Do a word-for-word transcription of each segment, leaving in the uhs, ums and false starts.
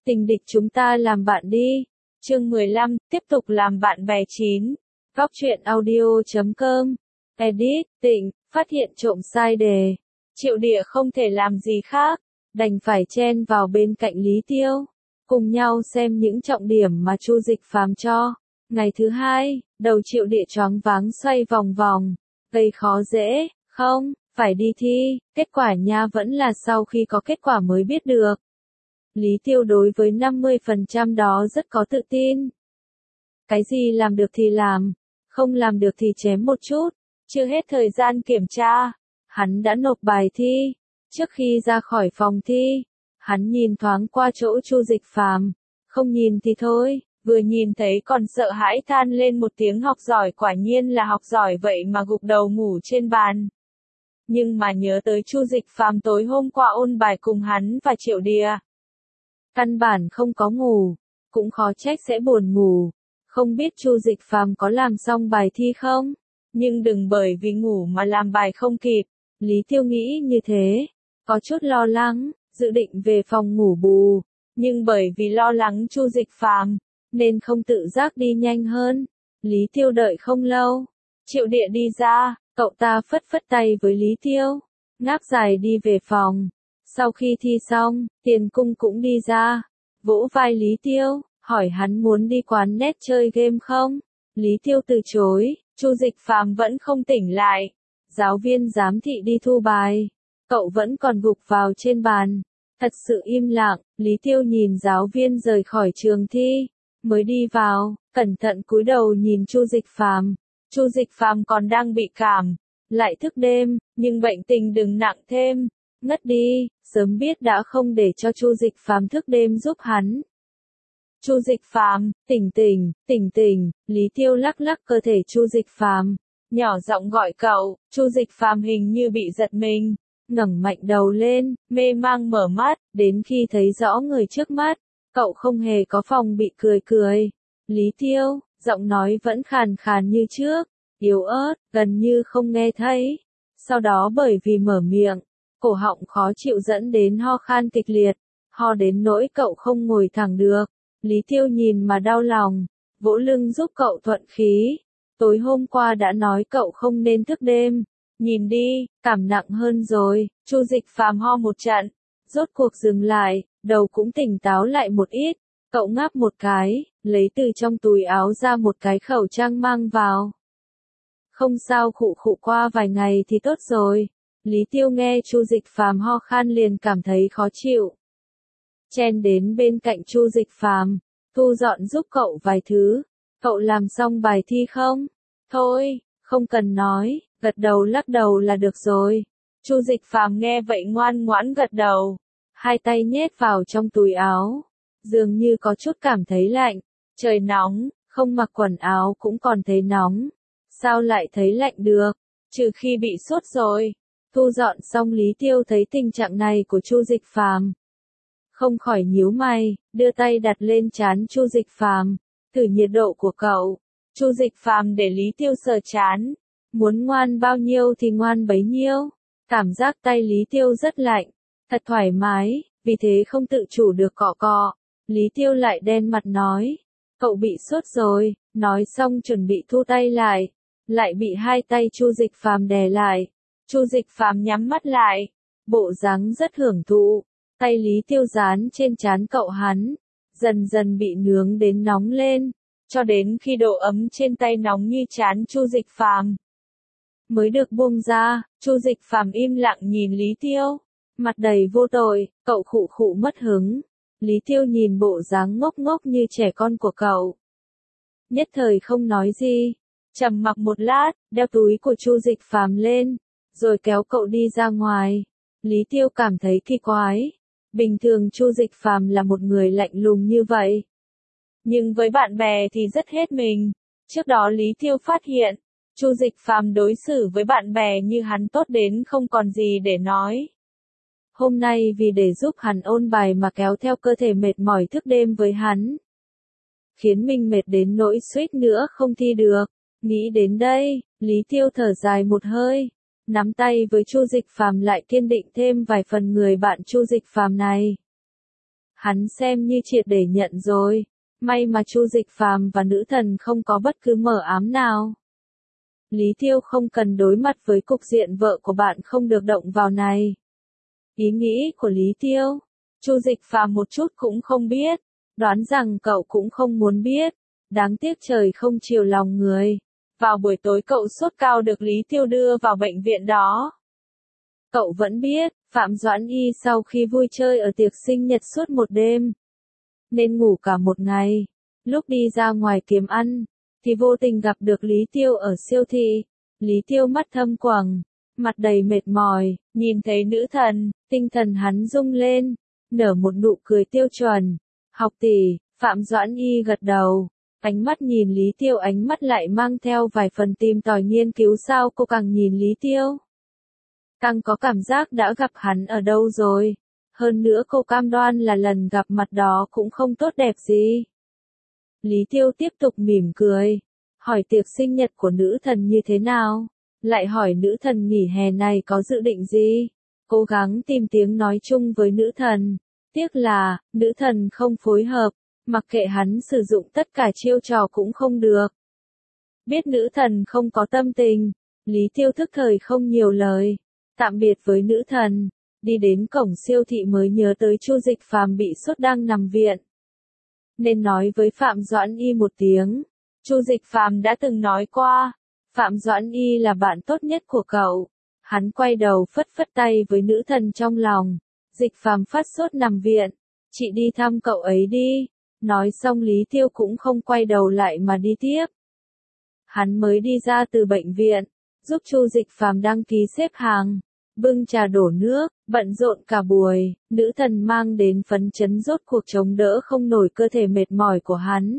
Tình địch chúng ta làm bạn đi. Chương mười lăm, tiếp tục làm bạn bè chín. Góc truyện audio chấm com. Edit, Tịnh, phát hiện trộm sai đề. Triệu Địa không thể làm gì khác, đành phải chen vào bên cạnh Lý Tiêu, cùng nhau xem những trọng điểm mà Chu Dịch Phàm cho. Ngày thứ hai, đầu Triệu Địa choáng váng xoay vòng vòng, gây khó dễ, không, phải đi thi, kết quả nha vẫn là sau khi có kết quả mới biết được. Lý Tiêu đối với năm mươi phần trăm đó rất có tự tin. Cái gì làm được thì làm, không làm được thì chém một chút, chưa hết thời gian kiểm tra. Hắn đã nộp bài thi. Trước khi ra khỏi phòng thi, hắn nhìn thoáng qua chỗ Chu Dịch Phàm, không nhìn thì thôi, vừa nhìn thấy còn sợ hãi than lên một tiếng học giỏi, quả nhiên là học giỏi vậy mà gục đầu ngủ trên bàn. Nhưng mà nhớ tới Chu Dịch Phàm tối hôm qua ôn bài cùng hắn và Triệu Địa, căn bản không có ngủ, cũng khó trách sẽ buồn ngủ. Không biết Chu Dịch Phàm có làm xong bài thi không? Nhưng đừng bởi vì ngủ mà làm bài không kịp. Lý Tiêu nghĩ như thế, có chút lo lắng, dự định về phòng ngủ bù, nhưng bởi vì lo lắng Chu Dịch Phàm, nên không tự giác đi nhanh hơn. Lý Tiêu đợi không lâu, Triệu Địa đi ra, cậu ta phất phất tay với Lý Tiêu, ngáp dài đi về phòng. Sau khi thi xong, Tiền Cung cũng đi ra, vỗ vai Lý Tiêu, hỏi hắn muốn đi quán net chơi game không. Lý Tiêu từ chối, Chu Dịch Phàm vẫn không tỉnh lại. Giáo viên giám thị đi thu bài, cậu vẫn còn gục vào trên bàn. Thật sự im lặng, Lý Tiêu nhìn giáo viên rời khỏi trường thi, mới đi vào, cẩn thận cúi đầu nhìn Chu Dịch Phàm. Chu Dịch Phàm còn đang bị cảm, lại thức đêm, nhưng bệnh tình đừng nặng thêm, ngất đi, sớm biết đã không để cho Chu Dịch Phàm thức đêm giúp hắn. Chu Dịch Phàm, tỉnh tỉnh, tỉnh tỉnh, Lý Tiêu lắc lắc cơ thể Chu Dịch Phàm, nhỏ giọng gọi cậu. Chu Dịch Phàm hình như bị giật mình, ngẩng mạnh đầu lên, mê mang mở mắt, đến khi thấy rõ người trước mắt, cậu không hề có phòng bị cười cười. Lý Tiêu, giọng nói vẫn khàn khàn như trước, yếu ớt, gần như không nghe thấy. Sau đó bởi vì mở miệng, cổ họng khó chịu dẫn đến ho khan kịch liệt, ho đến nỗi cậu không ngồi thẳng được. Lý Tiêu nhìn mà đau lòng, vỗ lưng giúp cậu thuận khí. Tối hôm qua đã nói cậu không nên thức đêm, nhìn đi, cảm nặng hơn rồi. Chu Dịch Phàm ho một trận, rốt cuộc dừng lại, đầu cũng tỉnh táo lại một ít. Cậu ngáp một cái, lấy từ trong túi áo ra một cái khẩu trang mang vào. Không sao, khụ khụ qua vài ngày thì tốt rồi. Lý Tiêu nghe Chu Dịch Phàm ho khan liền cảm thấy khó chịu. Chen đến bên cạnh Chu Dịch Phàm, thu dọn giúp cậu vài thứ. Cậu làm xong bài thi không? Thôi, không cần nói, gật đầu lắc đầu là được rồi. Chu Dịch Phàm nghe vậy ngoan ngoãn gật đầu, hai tay nhét vào trong túi áo, dường như có chút cảm thấy lạnh. Trời nóng, không mặc quần áo cũng còn thấy nóng, sao lại thấy lạnh được, trừ khi bị sốt rồi. Thu dọn xong Lý Tiêu thấy tình trạng này của Chu Dịch Phàm, không khỏi nhíu mày, đưa tay đặt lên trán Chu Dịch Phàm, thử nhiệt độ của cậu. Chu Dịch Phàm để Lý Tiêu sờ trán, muốn ngoan bao nhiêu thì ngoan bấy nhiêu. Cảm giác tay Lý Tiêu rất lạnh, thật thoải mái, vì thế không tự chủ được cọ cọ. Lý Tiêu lại đen mặt nói, cậu bị sốt rồi. Nói xong chuẩn bị thu tay lại, lại bị hai tay Chu Dịch Phàm đè lại. Chu Dịch Phàm nhắm mắt lại, bộ dáng rất hưởng thụ. Tay Lý Tiêu dán trên trán cậu hắn, dần dần bị nướng đến nóng lên, cho đến khi độ ấm trên tay nóng như trán Chu Dịch Phàm mới được buông ra. Chu Dịch Phàm im lặng nhìn Lý Tiêu, mặt đầy vô tội. Cậu khụ khụ mất hứng. Lý Tiêu nhìn bộ dáng ngốc ngốc như trẻ con của cậu, nhất thời không nói gì, trầm mặc một lát, đeo túi của Chu Dịch Phàm lên, rồi kéo cậu đi ra ngoài. Lý Tiêu cảm thấy kỳ quái, bình thường Chu Dịch Phàm là một người lạnh lùng như vậy, nhưng với bạn bè thì rất hết mình. Trước đó Lý Tiêu phát hiện, Chu Dịch Phàm đối xử với bạn bè như hắn tốt đến không còn gì để nói. Hôm nay vì để giúp hắn ôn bài mà kéo theo cơ thể mệt mỏi thức đêm với hắn, khiến mình mệt đến nỗi suýt nữa không thi được. Nghĩ đến đây, Lý Tiêu thở dài một hơi, nắm tay với Chu Dịch Phàm lại kiên định thêm vài phần người bạn Chu Dịch Phàm này. Hắn xem như triệt để nhận rồi. May mà Chu Dịch Phàm và nữ thần không có bất cứ mờ ám nào. Lý Tiêu không cần đối mặt với cục diện vợ của bạn không được động vào này. Ý nghĩ của Lý Tiêu, Chu Dịch Phàm một chút cũng không biết, đoán rằng cậu cũng không muốn biết. Đáng tiếc trời không chiều lòng người. Vào buổi tối cậu sốt cao được Lý Tiêu đưa vào bệnh viện đó. Cậu vẫn biết, Phạm Doãn Y sau khi vui chơi ở tiệc sinh nhật suốt một đêm, nên ngủ cả một ngày. Lúc đi ra ngoài kiếm ăn, thì vô tình gặp được Lý Tiêu ở siêu thị. Lý Tiêu mắt thâm quầng, mặt đầy mệt mỏi, nhìn thấy nữ thần, tinh thần hắn rung lên, nở một nụ cười tiêu chuẩn. Học tỷ, Phạm Doãn Y gật đầu, ánh mắt nhìn Lý Tiêu, ánh mắt lại mang theo vài phần tìm tòi nghiên cứu. Sao cô càng nhìn Lý Tiêu, càng có cảm giác đã gặp hắn ở đâu rồi. Hơn nữa cô cam đoan là lần gặp mặt đó cũng không tốt đẹp gì. Lý Tiêu tiếp tục mỉm cười, hỏi tiệc sinh nhật của nữ thần như thế nào, lại hỏi nữ thần nghỉ hè này có dự định gì, cố gắng tìm tiếng nói chung với nữ thần. Tiếc là, nữ thần không phối hợp, mặc kệ hắn sử dụng tất cả chiêu trò cũng không được. Biết nữ thần không có tâm tình, Lý Tiêu thức thời không nhiều lời, tạm biệt với nữ thần, đi đến cổng siêu thị mới nhớ tới Chu Dịch Phàm bị sốt đang nằm viện. Nên nói với Phạm Doãn Y một tiếng. Chu Dịch Phàm đã từng nói qua, Phạm Doãn Y là bạn tốt nhất của cậu. Hắn quay đầu phất phất tay với nữ thần trong lòng. Dịch Phàm phát sốt nằm viện, chị đi thăm cậu ấy đi. Nói xong Lý Tiêu cũng không quay đầu lại mà đi tiếp. Hắn mới đi ra từ bệnh viện, giúp Chu Dịch Phàm đăng ký xếp hàng, bưng trà đổ nước, bận rộn cả buổi. Nữ thần mang đến phấn chấn rốt cuộc chống đỡ không nổi cơ thể mệt mỏi của hắn.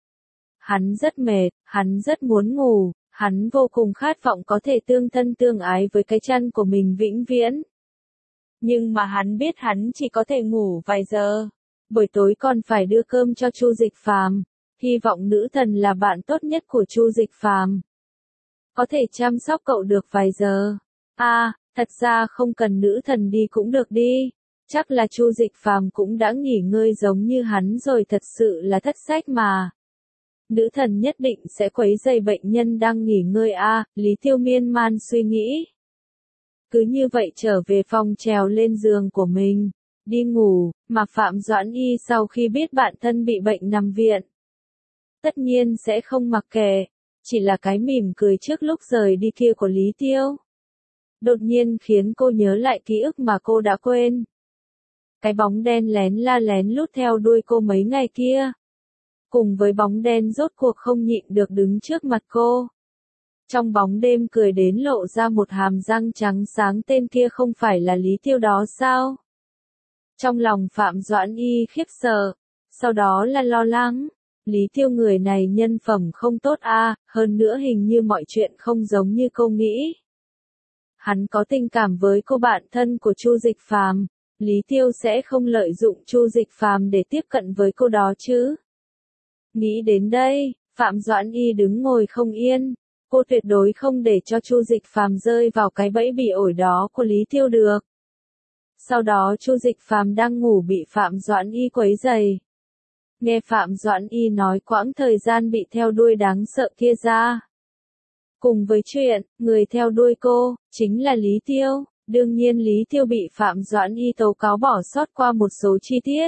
Hắn rất mệt, hắn rất muốn ngủ, hắn vô cùng khát vọng có thể tương thân tương ái với cái chăn của mình vĩnh viễn. Nhưng mà hắn biết hắn chỉ có thể ngủ vài giờ. Buổi tối còn phải đưa cơm cho Chu Dịch Phàm, hy vọng nữ thần là bạn tốt nhất của Chu Dịch Phàm, có thể chăm sóc cậu được vài giờ. A, à, thật ra không cần nữ thần đi cũng được đi. Chắc là Chu Dịch Phàm cũng đã nghỉ ngơi giống như hắn rồi, thật sự là thất sách mà. Nữ thần nhất định sẽ quấy rầy bệnh nhân đang nghỉ ngơi a, à, Lý Tiêu miên man suy nghĩ. Cứ như vậy trở về phòng trèo lên giường của mình, đi ngủ, mà Phạm Doãn Y sau khi biết bạn thân bị bệnh nằm viện, tất nhiên sẽ không mặc kệ, chỉ là cái mỉm cười trước lúc rời đi kia của Lý Tiêu. Đột nhiên khiến cô nhớ lại ký ức mà cô đã quên. Cái bóng đen lén la lén lút theo đuôi cô mấy ngày kia. Cùng với bóng đen rốt cuộc không nhịn được đứng trước mặt cô. Trong bóng đêm cười đến lộ ra một hàm răng trắng sáng, tên kia không phải là Lý Tiêu đó sao? Trong lòng Phạm Doãn Y khiếp sợ, sau đó là lo lắng. Lý Tiêu người này nhân phẩm không tốt a, à, hơn nữa hình như mọi chuyện không giống như cô nghĩ. Hắn có tình cảm với cô bạn thân của Chu Dịch Phàm, Lý Tiêu sẽ không lợi dụng Chu Dịch Phàm để tiếp cận với cô đó chứ. Nghĩ đến đây, Phạm Doãn Y đứng ngồi không yên, cô tuyệt đối không để cho Chu Dịch Phàm rơi vào cái bẫy bị ổi đó của Lý Tiêu được. Sau đó Chu Dịch Phàm đang ngủ bị Phạm Doãn Y quấy rầy. Nghe Phạm Doãn Y nói quãng thời gian bị theo đuôi đáng sợ kia ra. Cùng với chuyện, người theo đuôi cô, chính là Lý Tiêu. Đương nhiên Lý Tiêu bị Phạm Doãn Y tố cáo bỏ sót qua một số chi tiết.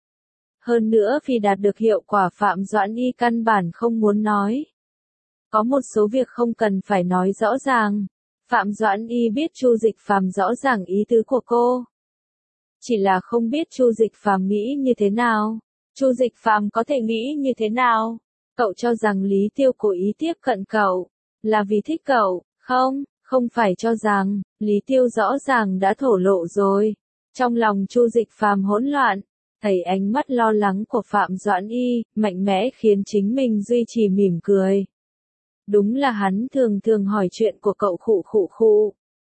Hơn nữa vì đạt được hiệu quả Phạm Doãn Y căn bản không muốn nói. Có một số việc không cần phải nói rõ ràng. Phạm Doãn Y biết Chu Dịch Phàm rõ ràng ý tứ của cô. Chỉ là không biết Chu Dịch Phàm nghĩ như thế nào. Chu Dịch Phàm có thể nghĩ như thế nào? Cậu cho rằng Lý Tiêu cố ý tiếp cận cậu là vì thích cậu, không? Không phải cho rằng, Lý Tiêu rõ ràng đã thổ lộ rồi. Trong lòng Chu Dịch Phàm hỗn loạn, thấy ánh mắt lo lắng của Phạm Doãn Y, mạnh mẽ khiến chính mình duy trì mỉm cười. Đúng là hắn thường thường hỏi chuyện của cậu khụ khụ khụ.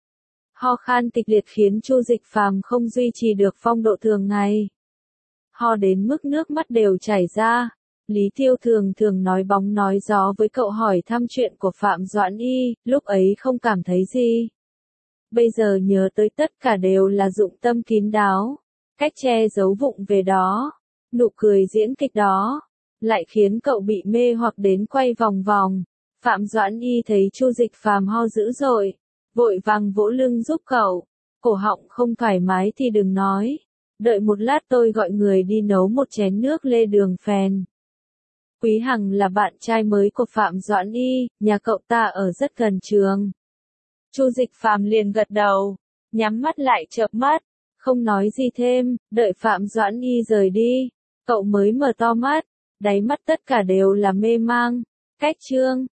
Ho khan kịch liệt khiến Chu Dịch Phàm không duy trì được phong độ thường ngày. Ho đến mức nước mắt đều chảy ra. Lý Tiêu thường thường nói bóng nói gió với cậu, hỏi thăm chuyện của Phạm Doãn Y, lúc ấy không cảm thấy gì. Bây giờ nhớ tới tất cả đều là dụng tâm kín đáo. cách che giấu vụng về đó, nụ cười diễn kịch đó, lại khiến cậu bị mê hoặc đến quay vòng vòng. Phạm Doãn Y thấy Chu Dịch Phàm ho dữ dội, vội vàng vỗ lưng giúp cậu. Cổ họng không thoải mái thì đừng nói. Đợi một lát tôi gọi người đi nấu một chén nước lê đường phèn. Quý Hằng là bạn trai mới của Phạm Doãn Y, nhà cậu ta ở rất gần trường. Chu Dịch Phàm liền gật đầu, nhắm mắt lại chợp mắt, không nói gì thêm, đợi Phạm Doãn Y rời đi, cậu mới mở to mắt, đáy mắt tất cả đều là mê mang. Cách chương